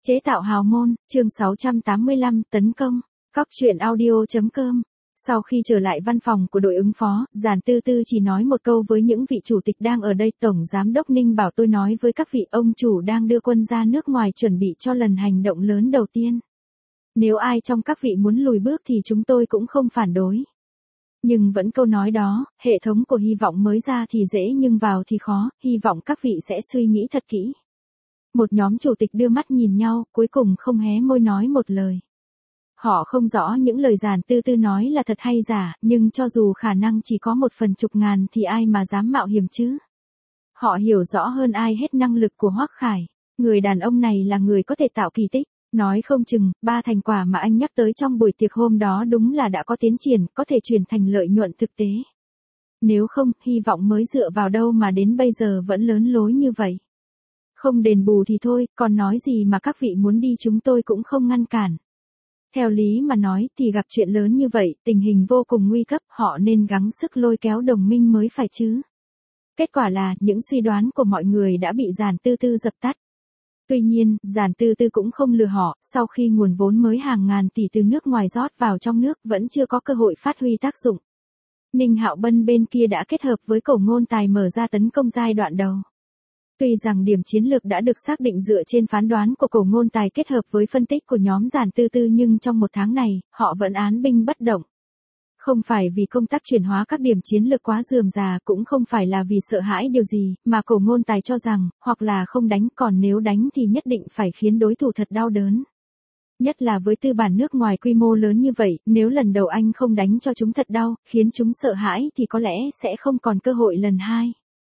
Chế tạo hào môn, chương 685, tấn công. Cóc truyện audio.com. Sau khi trở lại văn phòng của đội ứng phó, Giản Tư Tư chỉ nói một câu với những vị chủ tịch đang ở đây. Tổng Giám đốc Ninh bảo tôi nói với các vị ông chủ đang đưa quân ra nước ngoài chuẩn bị cho lần hành động lớn đầu tiên. Nếu ai trong các vị muốn lùi bước thì chúng tôi cũng không phản đối. Nhưng vẫn câu nói đó, hệ thống của hy vọng mới ra thì dễ nhưng vào thì khó, hy vọng các vị sẽ suy nghĩ thật kỹ. Một nhóm chủ tịch đưa mắt nhìn nhau, cuối cùng không hé môi nói một lời. Họ không rõ những lời Giản Tư Tư nói là thật hay giả, nhưng cho dù khả năng chỉ có 1/10.000 thì ai mà dám mạo hiểm chứ? Họ hiểu rõ hơn ai hết năng lực của Hoắc Khải. Người đàn ông này là người có thể tạo kỳ tích. Nói không chừng, 3 thành quả mà anh nhắc tới trong buổi tiệc hôm đó đúng là đã có tiến triển, có thể chuyển thành lợi nhuận thực tế. Nếu không, hy vọng mới dựa vào đâu mà đến bây giờ vẫn lớn lối như vậy. Không đền bù thì thôi, còn nói gì mà các vị muốn đi chúng tôi cũng không ngăn cản. Theo lý mà nói thì gặp chuyện lớn như vậy, tình hình vô cùng nguy cấp, họ nên gắng sức lôi kéo đồng minh mới phải chứ. Kết quả là, những suy đoán của mọi người đã bị Giản Tư Tư dập tắt. Tuy nhiên, Giản Tư Tư cũng không lừa họ, sau khi nguồn vốn mới hàng ngàn tỷ từ nước ngoài rót vào trong nước vẫn chưa có cơ hội phát huy tác dụng. Ninh Hạo Bân bên kia đã kết hợp với Cổ Ngôn Tài mở ra tấn công giai đoạn đầu. Tuy rằng điểm chiến lược đã được xác định dựa trên phán đoán của Cổ Ngôn Tài kết hợp với phân tích của nhóm Giản Tư Tư nhưng trong một tháng này, họ vẫn án binh bất động. Không phải vì công tác chuyển hóa các điểm chiến lược quá rườm rà, cũng không phải là vì sợ hãi điều gì, mà Cổ Ngôn Tài cho rằng, hoặc là không đánh, còn nếu đánh thì nhất định phải khiến đối thủ thật đau đớn. Nhất là với tư bản nước ngoài quy mô lớn như vậy, nếu lần đầu anh không đánh cho chúng thật đau, khiến chúng sợ hãi thì có lẽ sẽ không còn cơ hội lần hai.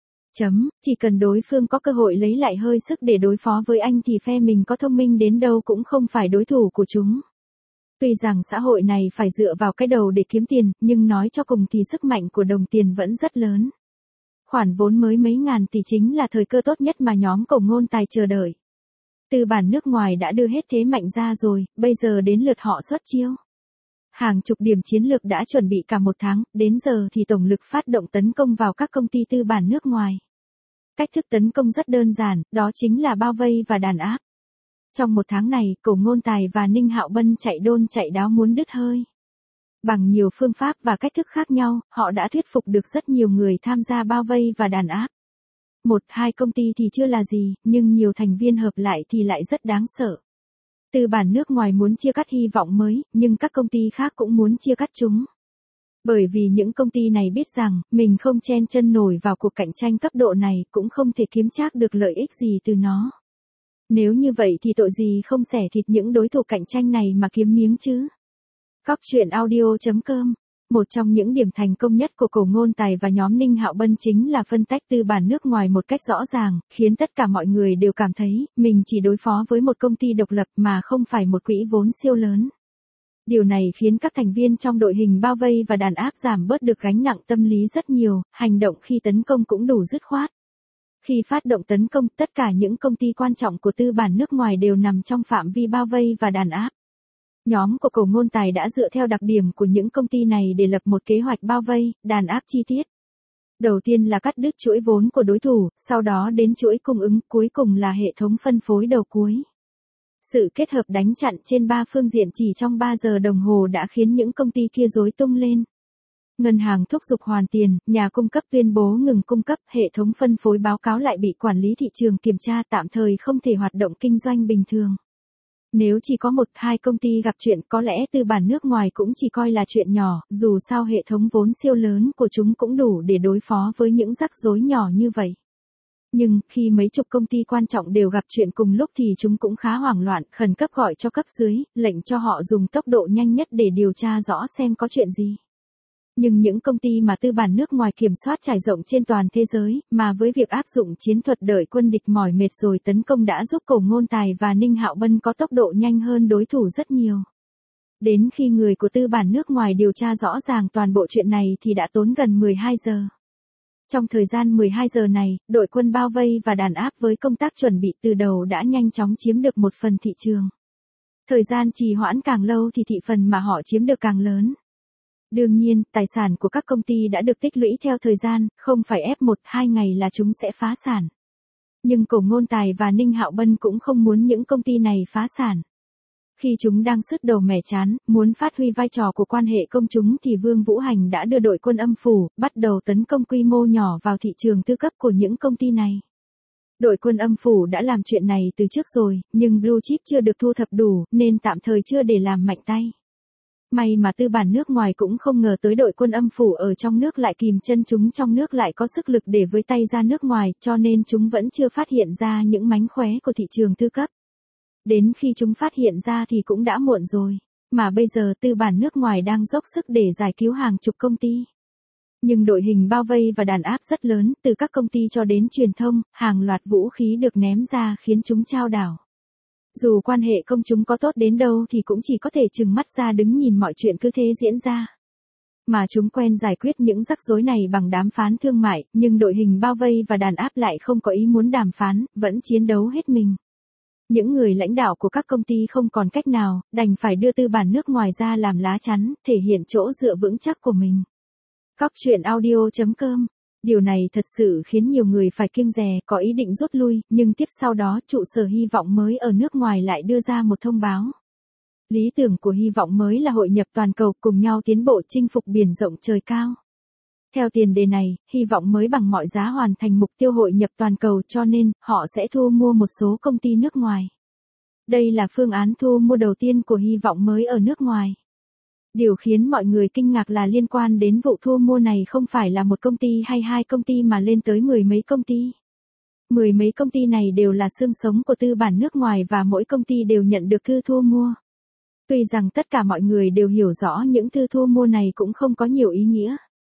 Chỉ cần đối phương có cơ hội lấy lại hơi sức để đối phó với anh thì phe mình có thông minh đến đâu cũng không phải đối thủ của chúng. Tuy rằng xã hội này phải dựa vào cái đầu để kiếm tiền, nhưng nói cho cùng thì sức mạnh của đồng tiền vẫn rất lớn. Khoản vốn mới mấy ngàn tỷ chính là thời cơ tốt nhất mà nhóm Cổ Ngôn Tài chờ đợi. Tư bản nước ngoài đã đưa hết thế mạnh ra rồi, bây giờ đến lượt họ xuất chiêu. Hàng chục điểm chiến lược đã chuẩn bị cả một tháng, đến giờ thì tổng lực phát động tấn công vào các công ty tư bản nước ngoài. Cách thức tấn công rất đơn giản, đó chính là bao vây và đàn áp. Trong một tháng này, Cổ Ngôn Tài và Ninh Hạo Bân chạy đôn chạy đáo muốn đứt hơi. Bằng nhiều phương pháp và cách thức khác nhau, họ đã thuyết phục được rất nhiều người tham gia bao vây và đàn áp. 1-2 công ty thì chưa là gì, nhưng nhiều thành viên hợp lại thì lại rất đáng sợ. Tư bản nước ngoài muốn chia cắt hy vọng mới, nhưng các công ty khác cũng muốn chia cắt chúng. Bởi vì những công ty này biết rằng, mình không chen chân nổi vào cuộc cạnh tranh cấp độ này, cũng không thể kiếm trác được lợi ích gì từ nó. Nếu như vậy thì tội gì không xẻ thịt những đối thủ cạnh tranh này mà kiếm miếng chứ. Cóc truyện audio.com. Một trong những điểm thành công nhất của Cổ Ngôn Tài và nhóm Ninh Hạo Bân chính là phân tách tư bản nước ngoài một cách rõ ràng, khiến tất cả mọi người đều cảm thấy, mình chỉ đối phó với một công ty độc lập mà không phải một quỹ vốn siêu lớn. Điều này khiến các thành viên trong đội hình bao vây và đàn áp giảm bớt được gánh nặng tâm lý rất nhiều, hành động khi tấn công cũng đủ dứt khoát. Khi phát động tấn công, tất cả những công ty quan trọng của tư bản nước ngoài đều nằm trong phạm vi bao vây và đàn áp. Nhóm của Cổ Ngôn Tài đã dựa theo đặc điểm của những công ty này để lập một kế hoạch bao vây, đàn áp chi tiết. Đầu tiên là cắt đứt chuỗi vốn của đối thủ, sau đó đến chuỗi cung ứng, cuối cùng là hệ thống phân phối đầu cuối. Sự kết hợp đánh chặn trên 3 phương diện chỉ trong 3 giờ đồng hồ đã khiến những công ty kia rối tung lên. Ngân hàng thúc giục hoàn tiền, nhà cung cấp tuyên bố ngừng cung cấp, hệ thống phân phối báo cáo lại bị quản lý thị trường kiểm tra tạm thời không thể hoạt động kinh doanh bình thường. Nếu chỉ có 1-2 công ty gặp chuyện có lẽ tư bản nước ngoài cũng chỉ coi là chuyện nhỏ, dù sao hệ thống vốn siêu lớn của chúng cũng đủ để đối phó với những rắc rối nhỏ như vậy. Nhưng, khi mấy chục công ty quan trọng đều gặp chuyện cùng lúc thì chúng cũng khá hoảng loạn, khẩn cấp gọi cho cấp dưới, lệnh cho họ dùng tốc độ nhanh nhất để điều tra rõ xem có chuyện gì. Nhưng những công ty mà tư bản nước ngoài kiểm soát trải rộng trên toàn thế giới, mà với việc áp dụng chiến thuật đợi quân địch mỏi mệt rồi tấn công đã giúp Cổ Ngôn Tài và Ninh Hạo Bân có tốc độ nhanh hơn đối thủ rất nhiều. Đến khi người của tư bản nước ngoài điều tra rõ ràng toàn bộ chuyện này thì đã tốn gần 12 giờ. Trong thời gian 12 giờ này, đội quân bao vây và đàn áp với công tác chuẩn bị từ đầu đã nhanh chóng chiếm được một phần thị trường. Thời gian trì hoãn càng lâu thì thị phần mà họ chiếm được càng lớn. Đương nhiên, tài sản của các công ty đã được tích lũy theo thời gian, không phải ép 1-2 ngày là chúng sẽ phá sản. Nhưng Cổ Ngôn Tài và Ninh Hạo Bân cũng không muốn những công ty này phá sản. Khi chúng đang sứt đầu mẻ chán, muốn phát huy vai trò của quan hệ công chúng thì Vương Vũ Hành đã đưa đội quân âm phủ, bắt đầu tấn công quy mô nhỏ vào thị trường tư cấp của những công ty này. Đội quân âm phủ đã làm chuyện này từ trước rồi, nhưng blue chip chưa được thu thập đủ, nên tạm thời chưa để làm mạnh tay. May mà tư bản nước ngoài cũng không ngờ tới đội quân âm phủ ở trong nước lại kìm chân chúng trong nước lại có sức lực để với tay ra nước ngoài, cho nên chúng vẫn chưa phát hiện ra những mánh khóe của thị trường tư cấp. Đến khi chúng phát hiện ra thì cũng đã muộn rồi, mà bây giờ tư bản nước ngoài đang dốc sức để giải cứu hàng chục công ty. Nhưng đội hình bao vây và đàn áp rất lớn, từ các công ty cho đến truyền thông, hàng loạt vũ khí được ném ra khiến chúng chao đảo. Dù quan hệ công chúng có tốt đến đâu thì cũng chỉ có thể trừng mắt ra đứng nhìn mọi chuyện cứ thế diễn ra. Mà chúng quen giải quyết những rắc rối này bằng đàm phán thương mại, nhưng đội hình bao vây và đàn áp lại không có ý muốn đàm phán, vẫn chiến đấu hết mình. Những người lãnh đạo của các công ty không còn cách nào, đành phải đưa tư bản nước ngoài ra làm lá chắn, thể hiện chỗ dựa vững chắc của mình. Cóc truyện audio.com. Điều này thật sự khiến nhiều người phải kiêng dè, có ý định rút lui, nhưng tiếp sau đó trụ sở Hy vọng mới ở nước ngoài lại đưa ra một thông báo. Lý tưởng của Hy vọng mới là hội nhập toàn cầu, cùng nhau tiến bộ chinh phục biển rộng trời cao. Theo tiền đề này, Hy vọng mới bằng mọi giá hoàn thành mục tiêu hội nhập toàn cầu, cho nên họ sẽ thu mua một số công ty nước ngoài. Đây là phương án thu mua đầu tiên của Hy vọng mới ở nước ngoài. Điều khiến mọi người kinh ngạc là liên quan đến vụ thu mua này không phải là một công ty hay hai công ty mà lên tới mười mấy công ty. Mười mấy công ty này đều là xương sống của tư bản nước ngoài và mỗi công ty đều nhận được thư thu mua. Tuy rằng tất cả mọi người đều hiểu rõ những thư thu mua này cũng không có nhiều ý nghĩa.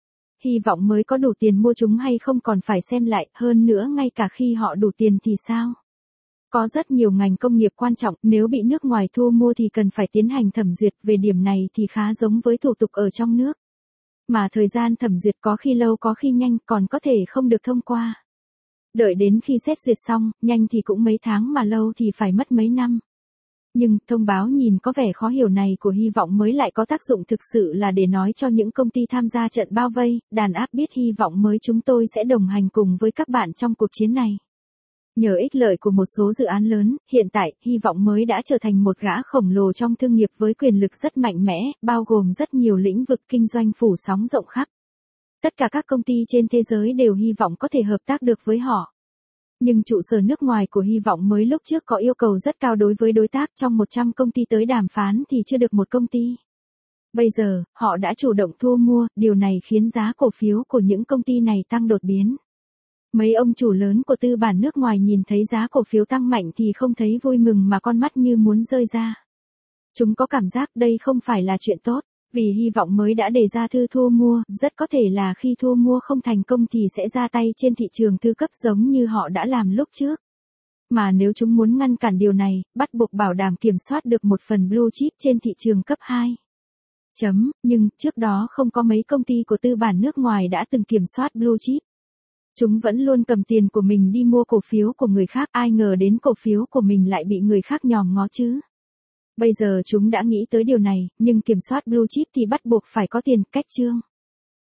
Hy vọng mới có đủ tiền mua chúng hay không còn phải xem lại, hơn nữa ngay cả khi họ đủ tiền thì sao? Có rất nhiều ngành công nghiệp quan trọng, nếu bị nước ngoài thu mua thì cần phải tiến hành thẩm duyệt, về điểm này thì khá giống với thủ tục ở trong nước. Mà thời gian thẩm duyệt có khi lâu có khi nhanh, còn có thể không được thông qua. Đợi đến khi xét duyệt xong, nhanh thì cũng mấy tháng mà lâu thì phải mất mấy năm. Nhưng, thông báo nhìn có vẻ khó hiểu này của Hy vọng mới lại có tác dụng thực sự là để nói cho những công ty tham gia trận bao vây, đàn áp biết Hy vọng mới chúng tôi sẽ đồng hành cùng với các bạn trong cuộc chiến này. Nhờ ích lợi của một số dự án lớn, hiện tại, Hy vọng mới đã trở thành một gã khổng lồ trong thương nghiệp với quyền lực rất mạnh mẽ, bao gồm rất nhiều lĩnh vực kinh doanh phủ sóng rộng khắp. Tất cả các công ty trên thế giới đều hy vọng có thể hợp tác được với họ. Nhưng trụ sở nước ngoài của Hy vọng mới lúc trước có yêu cầu rất cao đối với đối tác, trong 100 công ty tới đàm phán thì chưa được một công ty. Bây giờ, họ đã chủ động thu mua, điều này khiến giá cổ phiếu của những công ty này tăng đột biến. Mấy ông chủ lớn của tư bản nước ngoài nhìn thấy giá cổ phiếu tăng mạnh thì không thấy vui mừng mà con mắt như muốn rơi ra. Chúng có cảm giác đây không phải là chuyện tốt, vì Hy vọng mới đã đề ra thư thu mua, rất có thể là khi thu mua không thành công thì sẽ ra tay trên thị trường tư cấp giống như họ đã làm lúc trước. Mà nếu chúng muốn ngăn cản điều này, bắt buộc bảo đảm kiểm soát được một phần blue chip trên thị trường cấp 2. Nhưng, trước đó không có mấy công ty của tư bản nước ngoài đã từng kiểm soát blue chip. Chúng vẫn luôn cầm tiền của mình đi mua cổ phiếu của người khác, ai ngờ đến cổ phiếu của mình lại bị người khác nhòm ngó chứ. Bây giờ chúng đã nghĩ tới điều này, nhưng kiểm soát blue chip thì bắt buộc phải có tiền, cách chương.